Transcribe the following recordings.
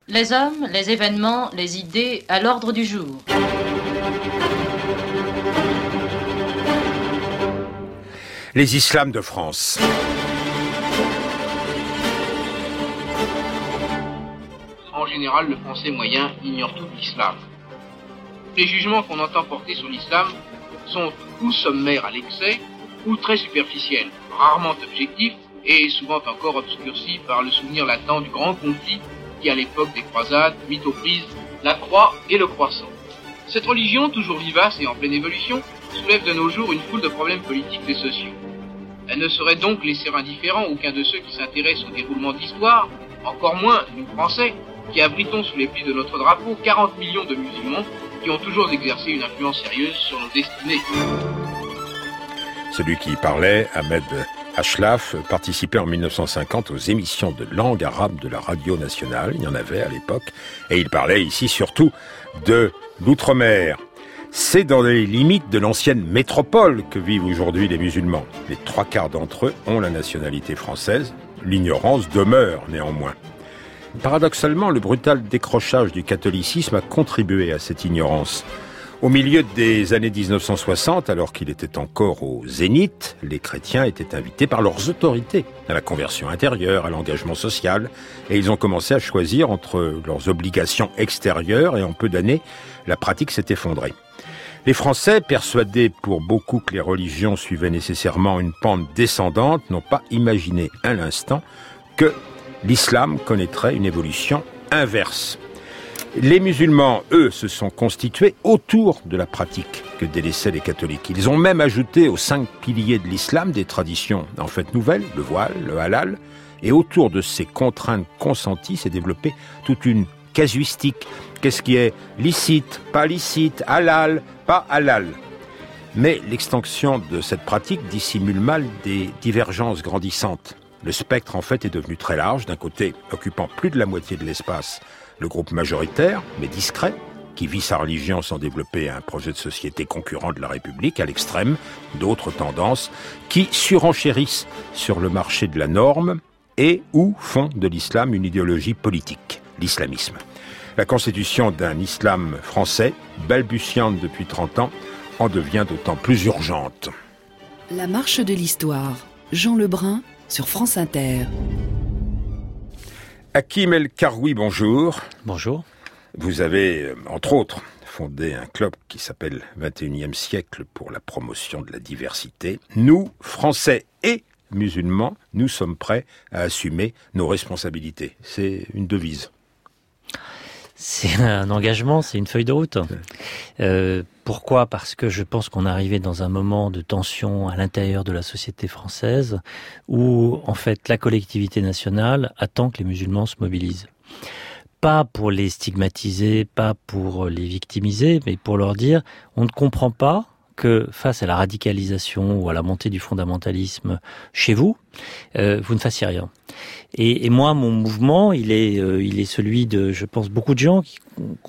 Les hommes, les événements, les idées à l'ordre du jour. Les islams de France. En général, le français moyen ignore tout de l'islam. Les jugements qu'on entend porter sur l'islam sont ou sommaires à l'excès, ou très superficiels, rarement objectifs, et souvent encore obscurcis par le souvenir latent du grand conflit qui, à l'époque des croisades, mit aux prises la croix et le croissant. Cette religion, toujours vivace et en pleine évolution, soulève de nos jours une foule de problèmes politiques et sociaux. Elle ne saurait donc laisser indifférent aucun de ceux qui s'intéressent au déroulement de l'histoire, encore moins nous Français, qui abritons sous les plis de notre drapeau 40 millions de musulmans qui ont toujours exercé une influence sérieuse sur nos destinées. Celui qui parlait, Ahmed Achlaf, participait en 1950 aux émissions de langue arabe de la radio nationale, il y en avait à l'époque, et il parlait ici surtout de l'outre-mer. C'est dans les limites de l'ancienne métropole que vivent aujourd'hui les musulmans. Les 3/4 d'entre eux ont la nationalité française, l'ignorance demeure néanmoins. Paradoxalement, le brutal décrochage du catholicisme a contribué à cette ignorance. Au milieu des années 1960, alors qu'il était encore au zénith, les chrétiens étaient invités par leurs autorités à la conversion intérieure, à l'engagement social, et ils ont commencé à choisir entre leurs obligations extérieures, et en peu d'années, la pratique s'est effondrée. Les Français, persuadés pour beaucoup que les religions suivaient nécessairement une pente descendante, n'ont pas imaginé un instant que l'islam connaîtrait une évolution inverse. Les musulmans, eux, se sont constitués autour de la pratique que délaissaient les catholiques. Ils ont même ajouté aux 5 piliers de l'islam des traditions en fait nouvelles, le voile, le halal, et autour de ces contraintes consenties s'est développée toute une casuistique. Qu'est-ce qui est licite, pas licite, halal, pas halal? Mais l'extension de cette pratique dissimule mal des divergences grandissantes. Le spectre, en fait, est devenu très large, d'un côté occupant plus de la moitié de l'espace, le groupe majoritaire, mais discret, qui vit sa religion sans développer un projet de société concurrent de la République, à l'extrême, d'autres tendances qui surenchérissent sur le marché de la norme et ou font de l'islam une idéologie politique, l'islamisme. La constitution d'un islam français, balbutiante depuis 30 ans, en devient d'autant plus urgente. La marche de l'histoire, Jean Lebrun, sur France Inter. Hakim El Karoui, bonjour. Bonjour. Vous avez, entre autres, fondé un club qui s'appelle 21e siècle pour la promotion de la diversité. Nous, Français et musulmans, nous sommes prêts à assumer nos responsabilités. C'est une devise. C'est un engagement, c'est une feuille de route. Pourquoi ? Parce que je pense qu'on est arrivé dans un moment de tension à l'intérieur de la société française où, en fait, la collectivité nationale attend que les musulmans se mobilisent. Pas pour les stigmatiser, pas pour les victimiser, mais pour leur dire on ne comprend pas que face à la radicalisation ou à la montée du fondamentalisme chez vous, vous ne fassiez rien. Et moi, mon mouvement, il est celui de, je pense, beaucoup de gens qui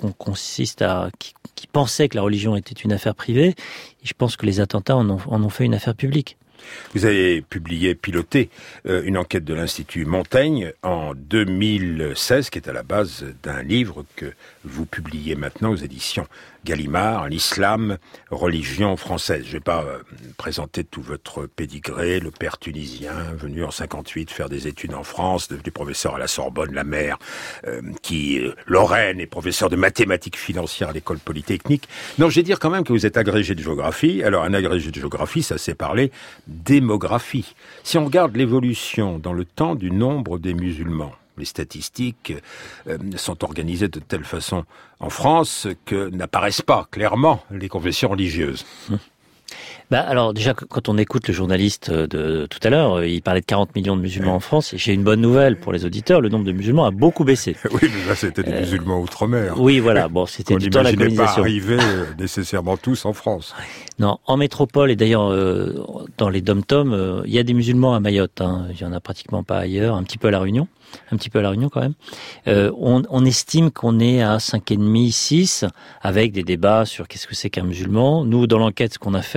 pensaient que la religion était une affaire privée. Et je pense que les attentats en ont fait une affaire publique. Vous avez piloté une enquête de l'Institut Montaigne en 2016, qui est à la base d'un livre que vous publiez maintenant aux éditions Gallimard, l'islam, religion française. Je ne vais pas présenter tout votre pédigré, le père tunisien, venu en 58 faire des études en France, devenu professeur à la Sorbonne, la mère, Lorraine, est professeur de mathématiques financières à l'école polytechnique. Non, je vais dire quand même que vous êtes agrégé de géographie. Alors, un agrégé de géographie, ça sait parler démographie. Si on regarde l'évolution dans le temps du nombre des musulmans, les statistiques sont organisées de telle façon en France que n'apparaissent pas clairement les confessions religieuses. Alors déjà, quand on écoute le journaliste de tout à l'heure, il parlait de 40 millions de musulmans en France. Et j'ai une bonne nouvelle pour les auditeurs, le nombre de musulmans a beaucoup baissé. Oui, mais là c'était des musulmans outre-mer. Oui, voilà, bon, c'était du temps de la colonisation. On n'imaginait pas arriver nécessairement tous en France. Non, en métropole et d'ailleurs dans les dom-toms, il y a des musulmans à Mayotte. Il y en a pratiquement pas ailleurs, un petit peu à La Réunion quand même. On estime qu'on est à 5,5, 6, avec des débats sur qu'est-ce que c'est qu'un musulman. Nous, dans l'enquête, ce qu'on a fait,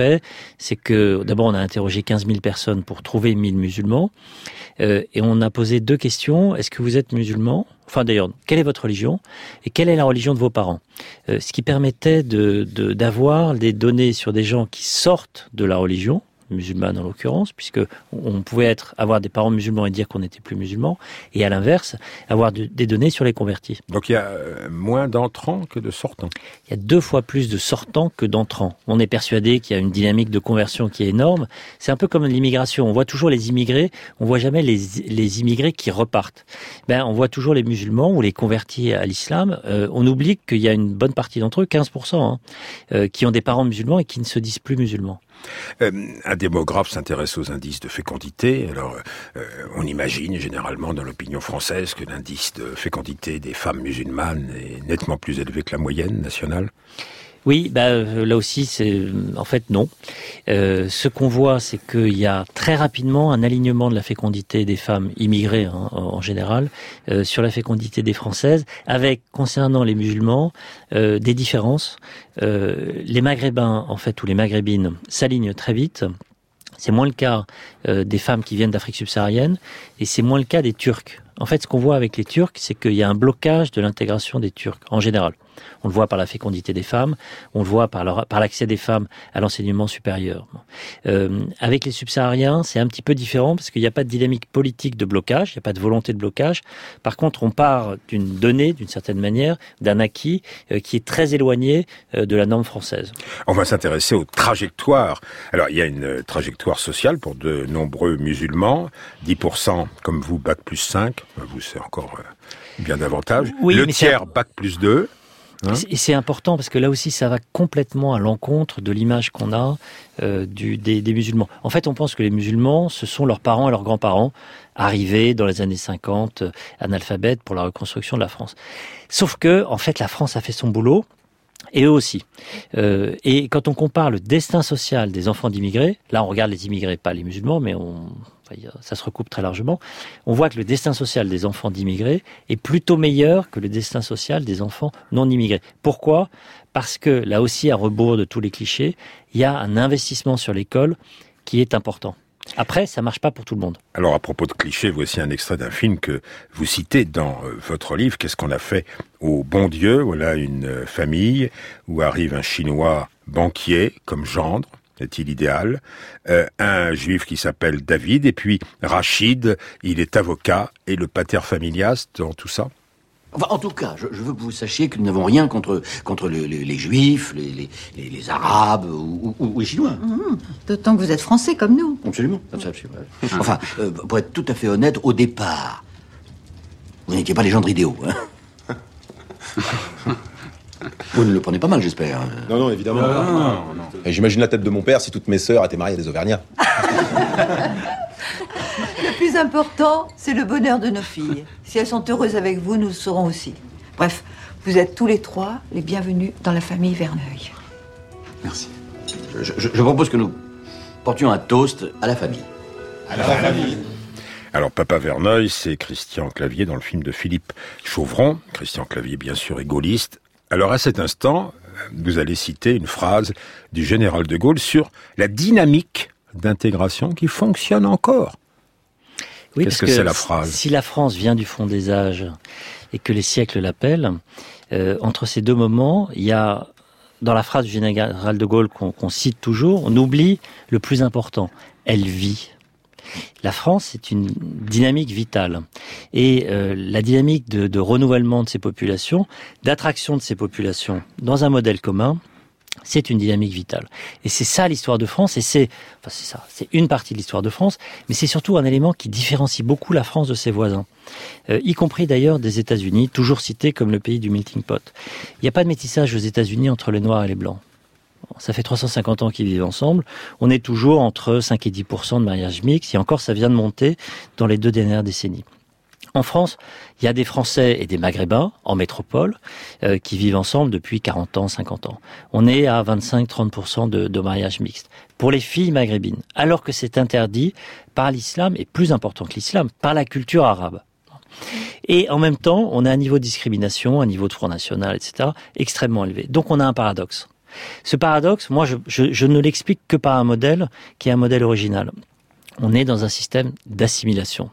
c'est que d'abord on a interrogé 15 000 personnes pour trouver 1000 musulmans, et on a posé 2 questions. Est-ce que vous êtes musulman ? Enfin d'ailleurs, quelle est votre religion et quelle est la religion de vos parents ? Ce qui permettait d'avoir des données sur des gens qui sortent de la religion, musulmane en l'occurrence, puisque on pouvait avoir des parents musulmans et dire qu'on n'était plus musulman, et à l'inverse, avoir des données sur les convertis. Donc il y a moins d'entrants que de sortants. Il y a 2 fois plus de sortants que d'entrants. On est persuadé qu'il y a une dynamique de conversion qui est énorme. C'est un peu comme l'immigration. On voit toujours les immigrés, on voit jamais les immigrés qui repartent. On voit toujours les musulmans ou les convertis à l'islam. On oublie qu'il y a une bonne partie d'entre eux, 15%, qui ont des parents musulmans et qui ne se disent plus musulmans. Un démographe s'intéresse aux indices de fécondité. Alors, on imagine généralement dans l'opinion française que l'indice de fécondité des femmes musulmanes est nettement plus élevé que la moyenne nationale. Oui, là aussi, en fait non. Ce qu'on voit, c'est qu'il y a très rapidement un alignement de la fécondité des femmes immigrées en général sur la fécondité des Françaises, avec, concernant les musulmans, des différences. Les Maghrébins, en fait, ou les Maghrébines, s'alignent très vite. C'est moins le cas des femmes qui viennent d'Afrique subsaharienne, et c'est moins le cas des Turcs. En fait, ce qu'on voit avec les Turcs, c'est qu'il y a un blocage de l'intégration des Turcs, en général. On le voit par la fécondité des femmes, on le voit par l'accès des femmes à l'enseignement supérieur. Avec les subsahariens, c'est un petit peu différent parce qu'il n'y a pas de dynamique politique de blocage, il n'y a pas de volonté de blocage. Par contre, on part d'une donnée, d'une certaine manière, d'un acquis qui est très éloigné de la norme française. On va s'intéresser aux trajectoires. Alors, il y a une trajectoire sociale pour de nombreux musulmans, 10% comme vous, bac plus 5, vous c'est encore bien davantage. Oui, le tiers, bac plus 2. Et c'est important parce que là aussi, ça va complètement à l'encontre de l'image qu'on a des musulmans. En fait, on pense que les musulmans, ce sont leurs parents et leurs grands-parents arrivés dans les années 50, analphabètes pour la reconstruction de la France. Sauf que, en fait, la France a fait son boulot. Et eux aussi. Et quand on compare le destin social des enfants d'immigrés, là on regarde les immigrés, pas les musulmans, mais ça se recoupe très largement, on voit que le destin social des enfants d'immigrés est plutôt meilleur que le destin social des enfants non immigrés. Pourquoi ? Parce que là aussi, à rebours de tous les clichés, il y a un investissement sur l'école qui est important. Après, ça marche pas pour tout le monde. Alors, à propos de clichés, voici un extrait d'un film que vous citez dans votre livre. Qu'est-ce qu'on a fait au bon Dieu ? Voilà une famille où arrive un Chinois banquier comme gendre. Est-il idéal ? Un juif qui s'appelle David, et puis Rachid, il est avocat, et le pater familias dans tout ça. Enfin, en tout cas, je veux que vous sachiez que nous n'avons rien contre les juifs, les arabes ou les chinois. D'autant que vous êtes français comme nous. Absolument. Enfin, pour être tout à fait honnête, au départ, vous n'étiez pas les gendres idéaux. Hein. Vous ne le prenez pas mal, j'espère. Non, évidemment. Non. Et j'imagine la tête de mon père si toutes mes sœurs étaient mariées à des Auvergnats. Le plus important, c'est le bonheur de nos filles. Si elles sont heureuses avec vous, nous le serons aussi. Bref, vous êtes tous les 3 les bienvenus dans la famille Verneuil. Merci. Je propose que nous portions un toast à la famille. À la famille. Alors, Papa Verneuil, c'est Christian Clavier dans le film de Philippe Chauvron. Christian Clavier, bien sûr, est gaulliste. Alors, à cet instant, vous allez citer une phrase du général de Gaulle sur la dynamique d'intégration qui fonctionne encore. Oui, Qu'est-ce que c'est la phrase ? Si la France vient du fond des âges et que les siècles l'appellent, entre ces 2 moments, il y a, dans la phrase du général de Gaulle qu'on cite toujours, on oublie le plus important. Elle vit. La France, c'est une dynamique vitale. Et la dynamique de renouvellement de ces populations, d'attraction de ces populations dans un modèle commun, c'est une dynamique vitale. Et c'est ça l'histoire de France, et c'est une partie de l'histoire de France, mais c'est surtout un élément qui différencie beaucoup la France de ses voisins, y compris d'ailleurs des États-Unis, toujours cités comme le pays du melting pot. Il n'y a pas de métissage aux États-Unis entre les Noirs et les Blancs. Ça fait 350 ans qu'ils vivent ensemble. On est toujours entre 5 et 10% de mariage mixte, et encore ça vient de monter dans les 2 dernières décennies. En France, il y a des Français et des Maghrébins en métropole qui vivent ensemble depuis 40 ans, 50 ans. On est à 25-30% de mariage mixte. Pour les filles maghrébines, alors que c'est interdit par l'islam, et plus important que l'islam, par la culture arabe. Et en même temps, on a un niveau de discrimination, un niveau de Front National, etc., extrêmement élevé. Donc on a un paradoxe. Ce paradoxe, moi, je ne l'explique que par un modèle qui est un modèle original. On est dans un système d'assimilation.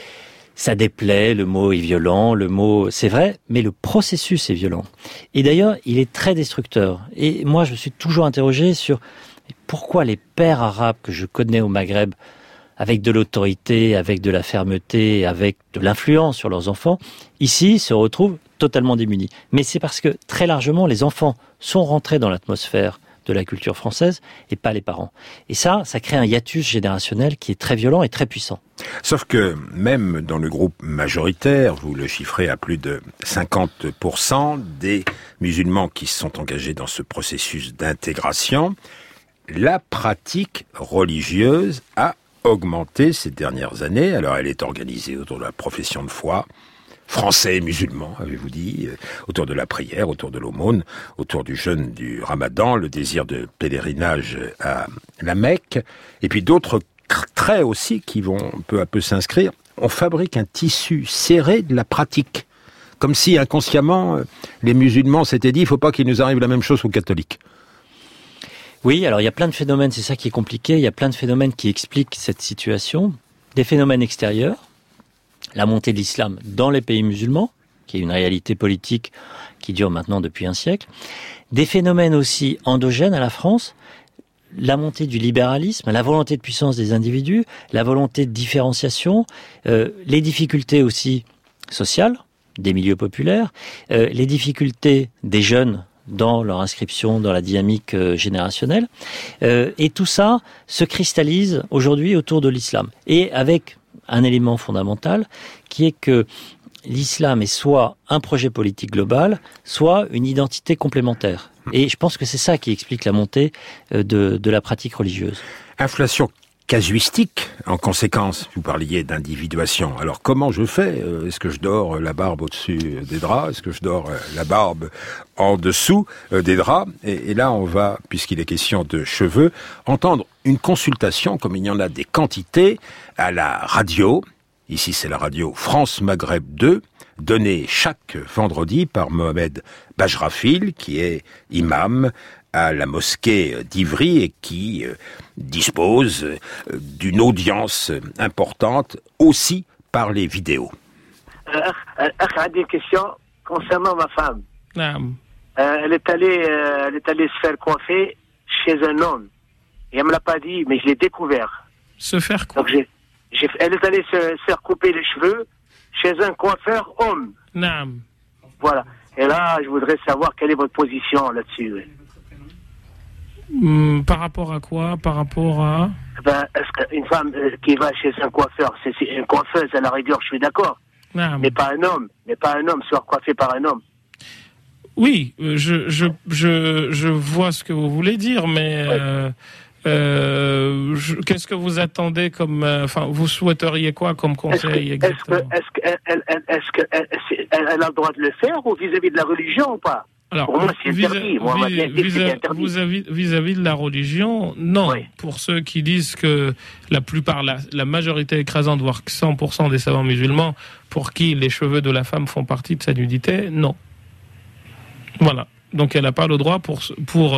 Ça déplaît, le mot est violent, le mot, c'est vrai, mais le processus est violent. Et d'ailleurs, il est très destructeur. Et moi, je me suis toujours interrogé sur pourquoi les pères arabes que je connais au Maghreb, avec de l'autorité, avec de la fermeté, avec de l'influence sur leurs enfants, ici se retrouvent totalement démunis. Mais c'est parce que très largement, les enfants sont rentrés dans l'atmosphère de la culture française et pas les parents. Et ça crée un hiatus générationnel qui est très violent et très puissant. Sauf que même dans le groupe majoritaire, vous le chiffrez à plus de 50% des musulmans qui se sont engagés dans ce processus d'intégration, la pratique religieuse a augmenté ces dernières années. Alors elle est organisée autour de la profession de foi, français et musulmans, avez-vous dit, autour de la prière, autour de l'aumône, autour du jeûne du Ramadan, le désir de pèlerinage à la Mecque, et puis d'autres traits aussi qui vont peu à peu s'inscrire. On fabrique un tissu serré de la pratique, comme si inconsciemment les musulmans s'étaient dit il ne faut pas qu'il nous arrive la même chose aux catholiques. Oui, alors il y a plein de phénomènes, c'est ça qui est compliqué, il y a plein de phénomènes qui expliquent cette situation. Des phénomènes extérieurs, la montée de l'islam dans les pays musulmans, qui est une réalité politique qui dure maintenant depuis un siècle. Des phénomènes aussi endogènes à la France, la montée du libéralisme, la volonté de puissance des individus, la volonté de différenciation, les difficultés aussi sociales des milieux populaires, les difficultés des jeunes dans leur inscription dans la dynamique générationnelle. Et tout ça se cristallise aujourd'hui autour de l'islam. Et avec un élément fondamental qui est que l'islam est soit un projet politique global, soit une identité complémentaire. Et je pense que c'est ça qui explique la montée de la pratique religieuse. Inflation casuistique, en conséquence, vous parliez d'individuation. Alors comment je fais ? Est-ce que je dors la barbe au-dessus des draps ? Est-ce que je dors la barbe en dessous des draps ? Et là, on va, puisqu'il est question de cheveux, entendre une consultation, comme il y en a des quantités, à la radio. Ici, c'est la radio France Maghreb 2, donnée chaque vendredi par Mohamed Bajrafil, qui est imam à la mosquée d'Ivry et qui dispose d'une audience importante aussi par les vidéos. J'ai une question concernant ma femme. Elle est allée se faire coiffer chez un homme. Et elle me l'a pas dit, mais je l'ai découvert. Se faire quoi? Donc elle est allée se faire couper les cheveux chez un coiffeur homme. Naam. Voilà. Et là, je voudrais savoir quelle est votre position là-dessus. Par rapport à quoi? Par rapport à... est-ce qu'une femme qui va chez un coiffeur, c'est une coiffeuse à la rigueur, je suis d'accord. Mais pas un homme. Se faire coiffer par un homme. Oui, je vois ce que vous voulez dire, mais qu'est-ce que vous attendez comme... vous souhaiteriez quoi comme conseil exactement? Est-ce qu'elle a le droit de le faire ou vis-à-vis de la religion ou pas? Alors, pour moi, c'est interdit. Vis-à-vis de la religion, non. Oui. Pour ceux qui disent que la majorité écrasante, voire 100% des savants musulmans, pour qui les cheveux de la femme font partie de sa nudité, non. Voilà. Donc elle n'a pas le droit pour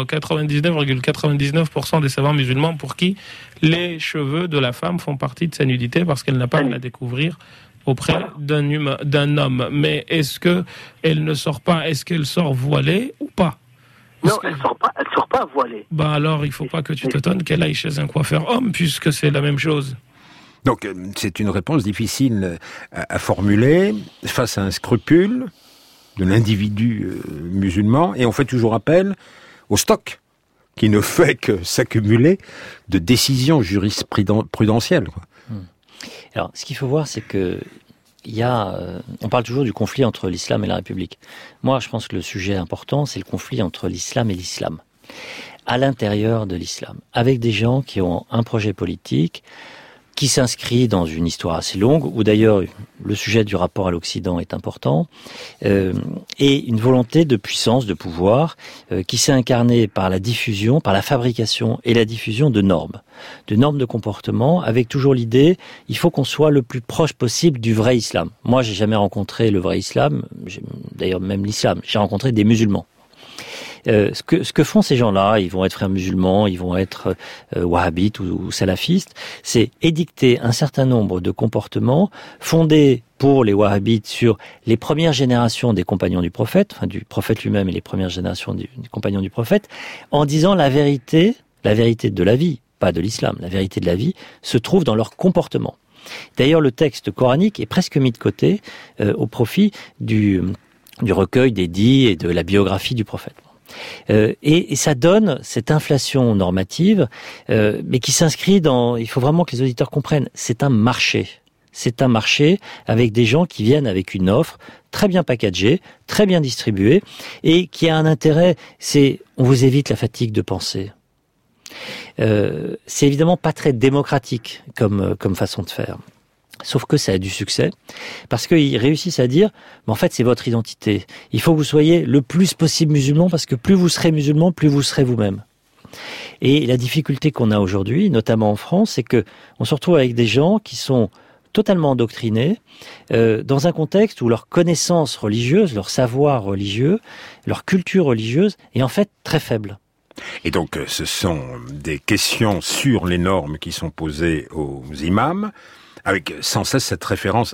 99,99% des savants musulmans pour qui les cheveux de la femme font partie de sa nudité parce qu'elle n'a pas à la découvrir auprès d'un homme. Mais est-ce qu'elle sort voilée ou pas? Non, elle sort pas voilée. Alors il faut pas que tu t'étonnes qu'elle aille chez un coiffeur homme puisque c'est la même chose. Donc c'est une réponse difficile à formuler face à un scrupule de l'individu musulman, et on fait toujours appel au stock qui ne fait que s'accumuler de décisions jurisprudentielles. Alors, ce qu'il faut voir, c'est que on parle toujours du conflit entre l'islam et la République. Moi, je pense que le sujet important, c'est le conflit entre l'islam et l'islam. À l'intérieur de l'islam, avec des gens qui ont un projet politique qui s'inscrit dans une histoire assez longue, où d'ailleurs le sujet du rapport à l'Occident est important, et une volonté de puissance, de pouvoir, qui s'est incarnée par la diffusion, par la fabrication et la diffusion de normes de comportement, avec toujours l'idée, il faut qu'on soit le plus proche possible du vrai islam. Moi, j'ai jamais rencontré le vrai islam, d'ailleurs même l'islam, j'ai rencontré des musulmans. Ce que font ces gens-là, ils vont être frères musulmans, ils vont être wahhabites ou salafistes, c'est édicter un certain nombre de comportements fondés pour les wahhabites sur les premières générations des compagnons du prophète, enfin du prophète lui-même et les premières générations des compagnons du prophète, en disant la vérité de la vie, pas de l'islam, la vérité de la vie se trouve dans leur comportement. D'ailleurs, le texte coranique est presque mis de côté au profit du recueil des dits et de la biographie du prophète. Et ça donne cette inflation normative, mais qui s'inscrit dans... Il faut vraiment que les auditeurs comprennent, c'est un marché. C'est un marché avec des gens qui viennent avec une offre très bien packagée, très bien distribuée, et qui a un intérêt, c'est on vous évite la fatigue de penser. C'est évidemment pas très démocratique comme façon de faire. Sauf que ça a du succès, parce qu'ils réussissent à dire, mais en fait c'est votre identité. Il faut que vous soyez le plus possible musulman, parce que plus vous serez musulman, plus vous serez vous-même. Et la difficulté qu'on a aujourd'hui, notamment en France, c'est que on se retrouve avec des gens qui sont totalement endoctrinés, dans un contexte où leur connaissance religieuse, leur savoir religieux, leur culture religieuse est en fait très faible. Et donc, ce sont des questions sur les normes qui sont posées aux imams, avec sans cesse cette référence.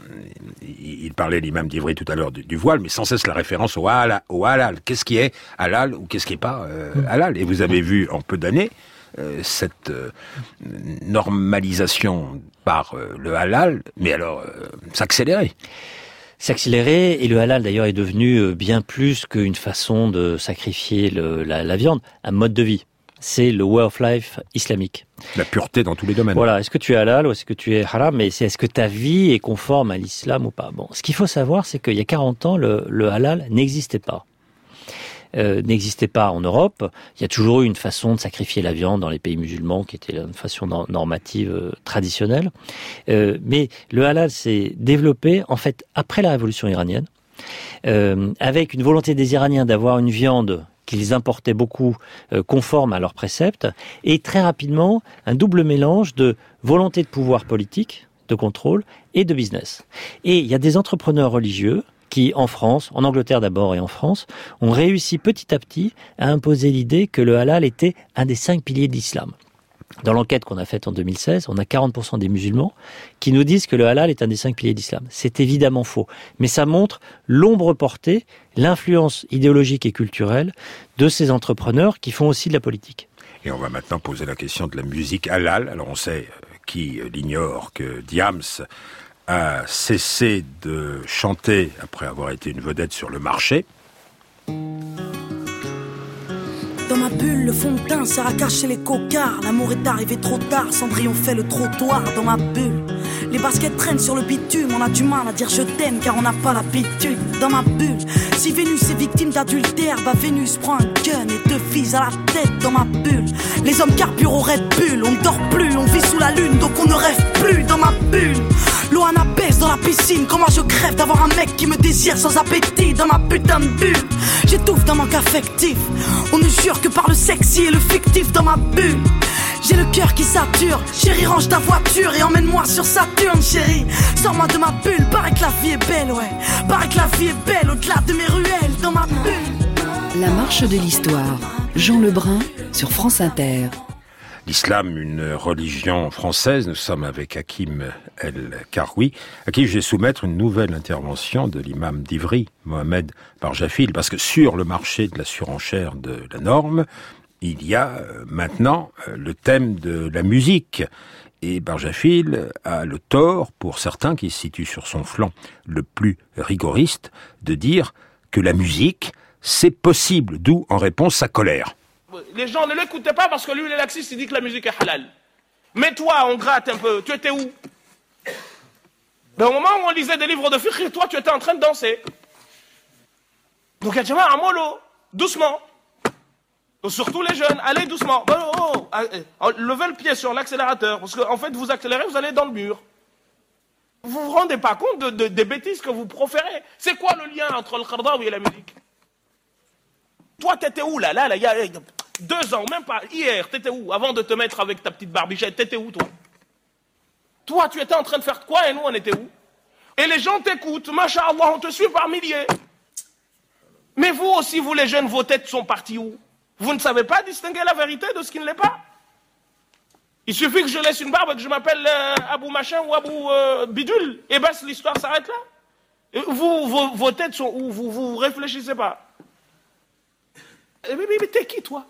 Il parlait, l'imam d'Ivry tout à l'heure, du voile, mais sans cesse la référence au halal. Qu'est-ce qui est halal ou qu'est-ce qui n'est pas halal? Et vous avez vu en peu d'années cette normalisation par le halal, mais alors s'accélérer. Et le halal d'ailleurs est devenu bien plus qu'une façon de sacrifier la viande, un mode de vie. C'est le way of life islamique. La pureté dans tous les domaines. Voilà, est-ce que tu es halal ou est-ce que tu es haram, mais c'est est-ce que ta vie est conforme à l'islam ou pas. Bon, ce qu'il faut savoir, c'est qu'il y a 40 ans, le halal n'existait pas. N'existait pas en Europe. Il y a toujours eu une façon de sacrifier la viande dans les pays musulmans qui était une façon normative traditionnelle. Mais le halal s'est développé en fait après la révolution iranienne, avec une volonté des Iraniens d'avoir une viande qu'ils importaient beaucoup, conforme à leurs préceptes, et très rapidement un double mélange de volonté de pouvoir politique, de contrôle et de business. Et il y a des entrepreneurs religieux qui, en France, en Angleterre d'abord et en France, ont réussi petit à petit à imposer l'idée que le halal était un des 5 piliers de l'islam. Dans l'enquête qu'on a faite en 2016, on a 40% des musulmans qui nous disent que le halal est un des 5 piliers de l'islam. C'est évidemment faux, mais ça montre l'ombre portée, l'influence idéologique et culturelle de ces entrepreneurs qui font aussi de la politique. Et on va maintenant poser la question de la musique halal. Alors on sait, qui l'ignore, que Diams a cessé de chanter après avoir été une vedette sur le marché. Dans ma bulle, le fond de teint sert à cacher les cocards. L'amour est arrivé trop tard, Cendrillon fait le trottoir. Dans ma bulle, les baskets traînent sur le bitume. On a du mal à dire je t'aime car on n'a pas l'habitude. Dans ma bulle, si Vénus est victime d'adultère, bah Vénus prend un gun et 2 filles à la tête. Dans ma bulle, les hommes carburent au Red Bull. On ne dort plus, on vit sous la lune donc on ne rêve plus. Dans ma bulle, l'eau baisse dans la piscine. Comment je crève d'avoir un mec qui me désire sans appétit. Dans ma putain de bulle, j'étouffe d'un manque affectif. On ne jure que par le sexy et le fictif. Dans ma bulle, j'ai le cœur qui sature. Chérie, range ta voiture et emmène-moi sur Saturne. Chérie, sors-moi de ma bulle. Paraît que la vie est belle, ouais. Paraît que la vie est belle au-delà de mes ruelles. Dans ma bulle. La marche de l'histoire. Jean Lebrun sur France Inter. L'islam, une religion française. Nous sommes avec Hakim El Karoui, à qui je vais soumettre une nouvelle intervention de l'imam d'Ivry, Mohamed Barjafil, parce que sur le marché de la surenchère de la norme, il y a maintenant le thème de la musique. Et Barjafil a le tort, pour certains qui se situent sur son flanc le plus rigoriste, de dire que la musique, c'est possible, d'où en réponse sa colère. Les gens ne l'écoutaient pas parce que lui, il est laxiste, il dit que la musique est halal. Mais toi, on gratte un peu, tu étais où? Au moment où on lisait des livres de fiqh, toi, tu étais en train de danser. Donc, il y a déjà un mollo, doucement. Surtout les jeunes, allez doucement. Levez le pied sur l'accélérateur, parce qu'en fait, vous accélérez, vous allez dans le mur. Vous vous rendez pas compte des bêtises que vous proférez? C'est quoi le lien entre le khardawi et la musique? Toi, t'étais où là, il y a 2 ans, même pas hier, t'étais où? Avant de te mettre avec ta petite barbichette, t'étais où toi? Toi, tu étais en train de faire quoi et nous, on était où? Et les gens t'écoutent, masha'Allah, on te suit par milliers. Mais vous, aussi, vous les jeunes, vos têtes sont parties où? Vous ne savez pas distinguer la vérité de ce qui ne l'est pas? Il suffit que je laisse une barbe et que je m'appelle Abou Machin ou Abou Bidule, et ben l'histoire s'arrête là. Vos têtes sont où? Vous réfléchissez pas. Mais t'es qui, toi?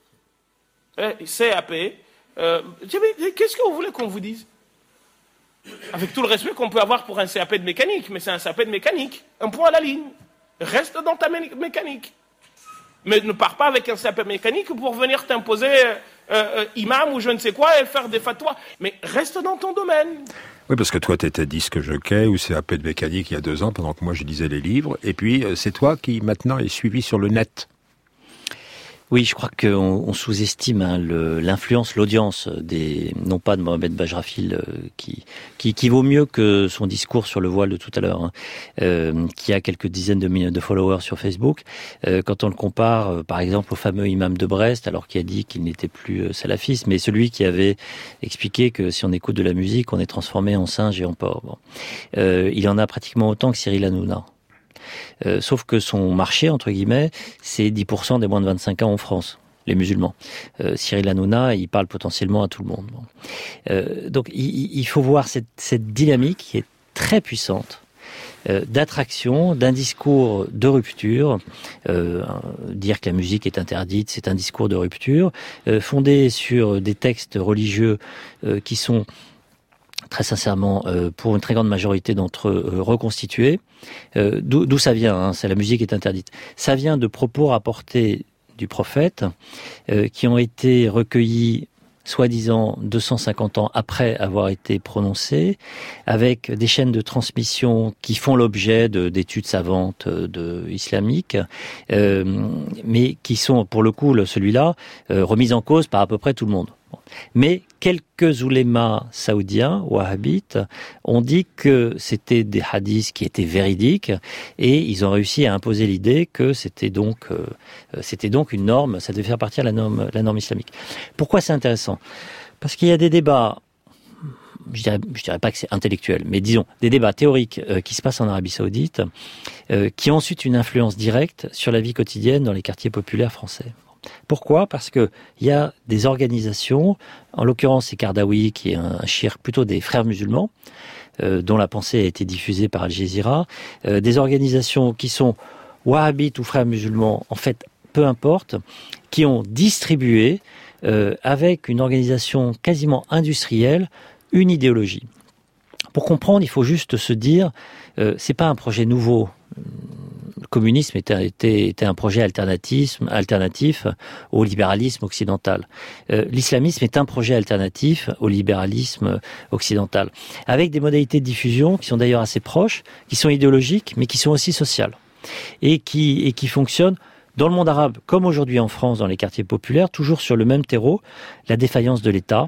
CAP. Qu'est-ce que vous voulez qu'on vous dise? Avec tout le respect qu'on peut avoir pour un CAP de mécanique, mais c'est un CAP de mécanique. Un point à la ligne. Reste dans ta mécanique. Mais ne pars pas avec un CAP mécanique pour venir t'imposer imam ou je ne sais quoi et faire des fatwas. Mais reste dans ton domaine. Oui, parce que toi, tu étais disque jockey ou CAP de mécanique il y a 2 ans, pendant que moi, je lisais les livres. Et puis, c'est toi qui, maintenant, est suivi sur le net. Oui, je crois qu'on sous-estime l'influence, l'audience non pas de Mohamed Bajrafil, qui vaut mieux que son discours sur le voile de tout à l'heure, qui a quelques dizaines de milliers de followers sur Facebook. Quand on le compare, par exemple, au fameux imam de Brest, alors qu'il a dit qu'il n'était plus salafiste, mais celui qui avait expliqué que si on écoute de la musique, on est transformé en singe et en porc. Bon. Il en a pratiquement autant que Cyril Hanouna. Sauf que son marché, entre guillemets, c'est 10% des moins de 25 ans en France, les musulmans. Cyril Hanouna, il parle potentiellement à tout le monde. Bon. Donc il faut voir cette dynamique qui est très puissante, d'attraction, d'un discours de rupture. Dire que la musique est interdite, c'est un discours de rupture, fondé sur des textes religieux qui sont très sincèrement, pour une très grande majorité d'entre eux, reconstitués. D'où ça vient, hein, c'est la musique est interdite. Ça vient de propos rapportés du prophète, qui ont été recueillis, soi-disant, 250 ans après avoir été prononcés, avec des chaînes de transmission qui font l'objet d'études savantes islamiques, mais qui sont, pour le coup, celui-là, remises en cause par à peu près tout le monde. Mais quelques oulémas saoudiens, wahhabites, ont dit que c'était des hadiths qui étaient véridiques et ils ont réussi à imposer l'idée que c'était donc une norme, ça devait faire partie de la norme islamique. Pourquoi c'est intéressant? Parce qu'il y a des débats, je dirais pas que c'est intellectuel, mais disons des débats théoriques qui se passent en Arabie Saoudite, qui ont ensuite une influence directe sur la vie quotidienne dans les quartiers populaires français. Pourquoi? Parce que il y a des organisations, en l'occurrence c'est Kardawi, qui est un shir plutôt des frères musulmans, dont la pensée a été diffusée par Al Jazeera, des organisations qui sont wahhabites ou frères musulmans, en fait, peu importe, qui ont distribué, avec une organisation quasiment industrielle, une idéologie. Pour comprendre, il faut juste se dire, c'est pas un projet nouveau. Le communisme était un projet alternatif au libéralisme occidental. L'islamisme est un projet alternatif au libéralisme occidental, avec des modalités de diffusion qui sont d'ailleurs assez proches, qui sont idéologiques, mais qui sont aussi sociales, et qui fonctionnent dans le monde arabe, comme aujourd'hui en France, dans les quartiers populaires, toujours sur le même terreau, la défaillance de l'État,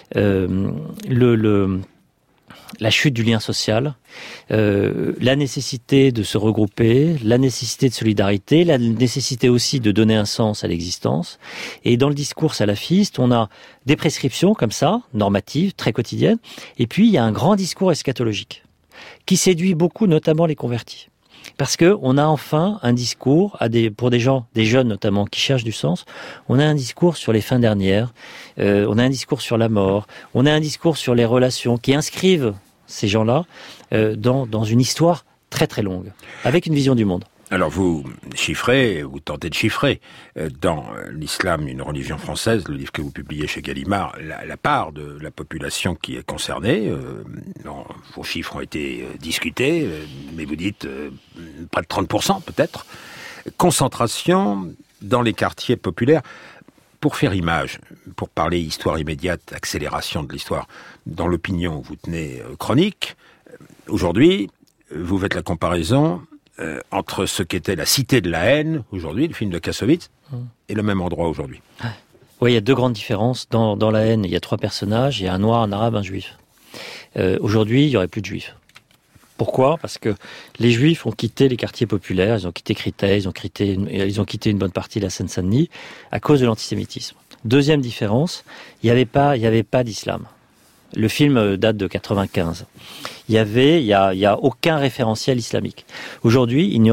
la chute du lien social, la nécessité de se regrouper, la nécessité de solidarité, la nécessité aussi de donner un sens à l'existence. Et dans le discours salafiste, on a des prescriptions comme ça, normatives, très quotidiennes, et puis il y a un grand discours eschatologique qui séduit beaucoup, notamment les convertis. Parce que on a enfin un discours pour des gens, des jeunes notamment, qui cherchent du sens. On a un discours sur les fins dernières, on a un discours sur la mort, on a un discours sur les relations qui inscrivent ces gens-là dans une histoire très très longue, avec une vision du monde. Alors vous tentez de chiffrer dans l'islam, une religion française, le livre que vous publiez chez Gallimard, la part de la population qui est concernée. Vos chiffres ont été discutés, mais vous dites près de 30% peut-être. Concentration dans les quartiers populaires. Pour faire image, pour parler histoire immédiate, accélération de l'histoire, dans l'opinion vous tenez chronique, aujourd'hui, vous faites la comparaison entre ce qu'était la Cité de la haine, aujourd'hui, le film de Kassovitz, et le même endroit aujourd'hui. Oui, il y a 2 grandes différences. Dans la haine, il y a 3 personnages, il y a un noir, un arabe, un juif. Aujourd'hui, il n'y aurait plus de juifs. Pourquoi? Parce que les juifs ont quitté les quartiers populaires, ils ont quitté Créteil, ils ont quitté une bonne partie de la Seine-Saint-Denis à cause de l'antisémitisme. Deuxième différence, il n'y avait pas d'islam. Le film date de 95. Il y a aucun référentiel islamique. Aujourd'hui, il n'y aurait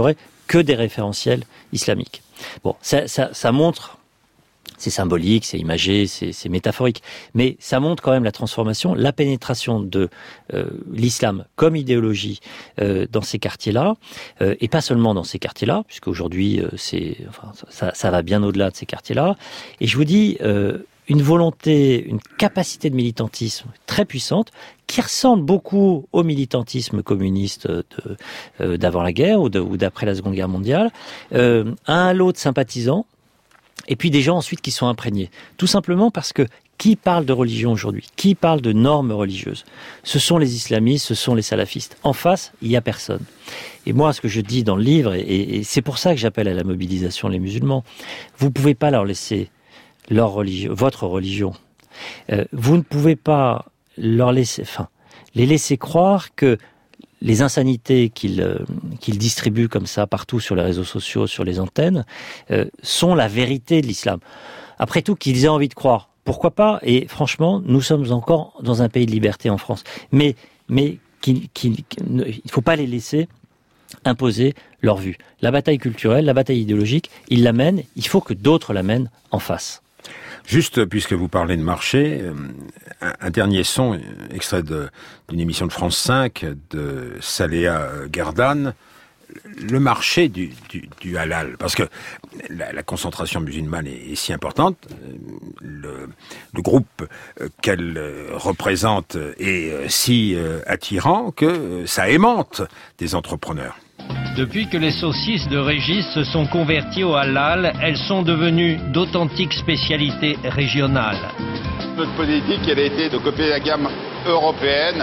que des référentiels islamiques. Bon, ça montre, c'est symbolique, c'est imagé, c'est métaphorique, mais ça montre quand même la transformation, la pénétration de l'islam comme idéologie dans ces quartiers-là, et pas seulement dans ces quartiers-là, puisqu'aujourd'hui ça va bien au-delà de ces quartiers-là. Et je vous dis, une volonté, une capacité de militantisme très puissante, qui ressemble beaucoup au militantisme communiste d'avant la guerre ou d'après la Seconde Guerre mondiale, un lot de sympathisants, et puis des gens ensuite qui sont imprégnés. Tout simplement parce que qui parle de religion aujourd'hui? Qui parle de normes religieuses? Ce sont les islamistes, ce sont les salafistes. En face, il n'y a personne. Et moi, ce que je dis dans le livre, et c'est pour ça que j'appelle à la mobilisation les musulmans, vous ne pouvez pas leur laisser leur religion, votre religion. Vous ne pouvez pas leur laisser, les laisser croire que les insanités qu'ils distribuent comme ça partout sur les réseaux sociaux, sur les antennes, sont la vérité de l'islam. Après tout, qu'ils aient envie de croire, pourquoi pas? Et franchement, nous sommes encore dans un pays de liberté en France. Mais il ne faut pas les laisser imposer leur vue. La bataille culturelle, la bataille idéologique, ils la mènent, il faut que d'autres la mènent en face. Juste, puisque vous parlez de marché, un dernier son, extrait d'une émission de France 5, de Saléha Gerdan, le marché du halal, parce que la concentration musulmane est si importante, le groupe qu'elle représente est si attirant que ça aimante des entrepreneurs. Depuis que les saucisses de Régis se sont converties au halal, elles sont devenues d'authentiques spécialités régionales. Notre politique, elle a été de copier la gamme européenne,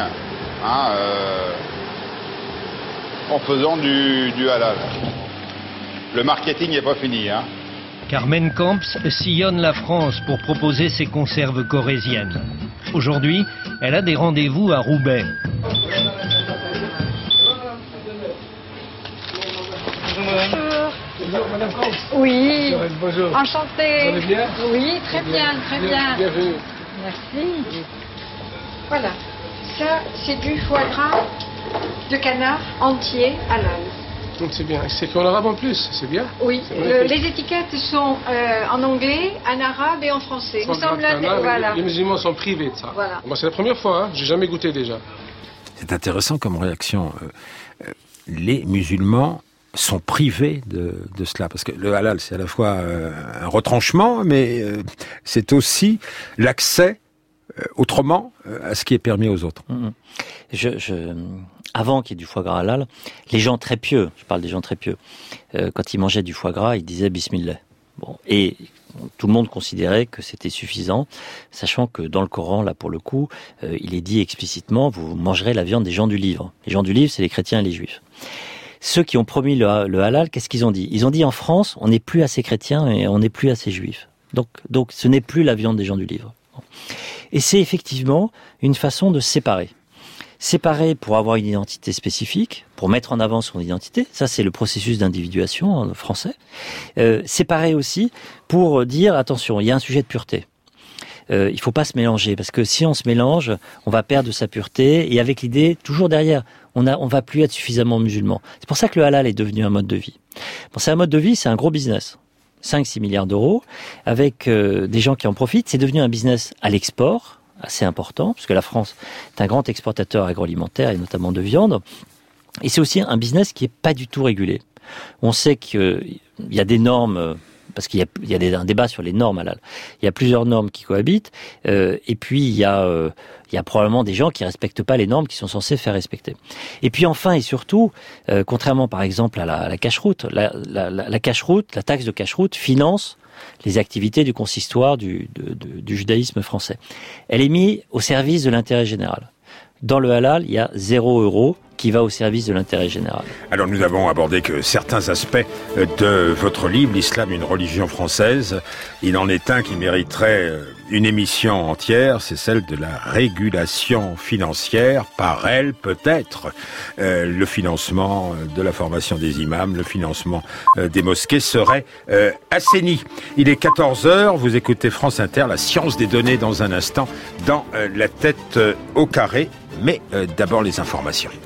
en faisant du halal. Le marketing n'est pas fini. Carmen Camps sillonne la France pour proposer ses conserves corréziennes. Aujourd'hui, elle a des rendez-vous à Roubaix. Bonjour Madame Camps. Oui. Bonjour. Enchantée. Vous allez bien? Oui, très bien, très bien. Bienvenue. Merci. Voilà. Ça, c'est du foie gras de canard entier halal. Donc c'est bien. C'est fait en arabe en plus, c'est bien? Oui. Les étiquettes sont en anglais, en arabe et en français. Nous sommes là. Voilà. Les musulmans sont privés de ça. Voilà. Moi, c'est la première fois. J'ai jamais goûté déjà. C'est intéressant comme réaction. Les musulmans sont privés de cela, parce que le halal, c'est à la fois un retranchement, mais c'est aussi l'accès autrement à ce qui est permis aux autres. Avant qu'il y ait du foie gras halal, les gens très pieux, je parle des gens très pieux, quand ils mangeaient du foie gras, ils disaient Bismillah. Bon, et tout le monde considérait que c'était suffisant, sachant que dans le Coran, là pour le coup, il est dit explicitement, vous mangerez la viande des gens du livre. Les gens du livre, c'est les chrétiens et les juifs. Ceux qui ont promis le halal, qu'est-ce qu'ils ont dit? Ils ont dit en France, on n'est plus assez chrétiens et on n'est plus assez juifs. Donc ce n'est plus la viande des gens du livre. Et c'est effectivement une façon de séparer. Séparer pour avoir une identité spécifique, pour mettre en avant son identité, ça c'est le processus d'individuation français. Séparer aussi pour dire, attention, il y a un sujet de pureté. Il faut pas se mélanger, parce que si on se mélange, on va perdre sa pureté, et avec l'idée, toujours derrière, on va plus être suffisamment musulman. C'est pour ça que le halal est devenu un mode de vie. Bon, c'est un mode de vie, c'est un gros business. 5-6 milliards d'euros, avec des gens qui en profitent. C'est devenu un business à l'export, assez important, puisque la France est un grand exportateur agroalimentaire, et notamment de viande. Et c'est aussi un business qui est pas du tout régulé. On sait qu'il y a des normes, parce qu'il y a un débat sur les normes halal. Il y a plusieurs normes qui cohabitent, et puis il y a probablement des gens qui respectent pas les normes qui sont censés faire respecter. Et puis enfin et surtout, contrairement par exemple à la cache-route, la cache-route, la taxe de cache-route finance les activités du consistoire du judaïsme français. Elle est mise au service de l'intérêt général. Dans le halal, il y a 0 € qui va au service de l'intérêt général. Alors nous avons abordé que certains aspects de votre livre, l'islam, une religion française. Il en est un qui mériterait une émission entière, c'est celle de la régulation financière, par elle peut-être. Le financement de la formation des imams, le financement des mosquées serait assaini. Il est 14h, vous écoutez France Inter, la science des données dans un instant, dans la tête au carré, mais d'abord les informations.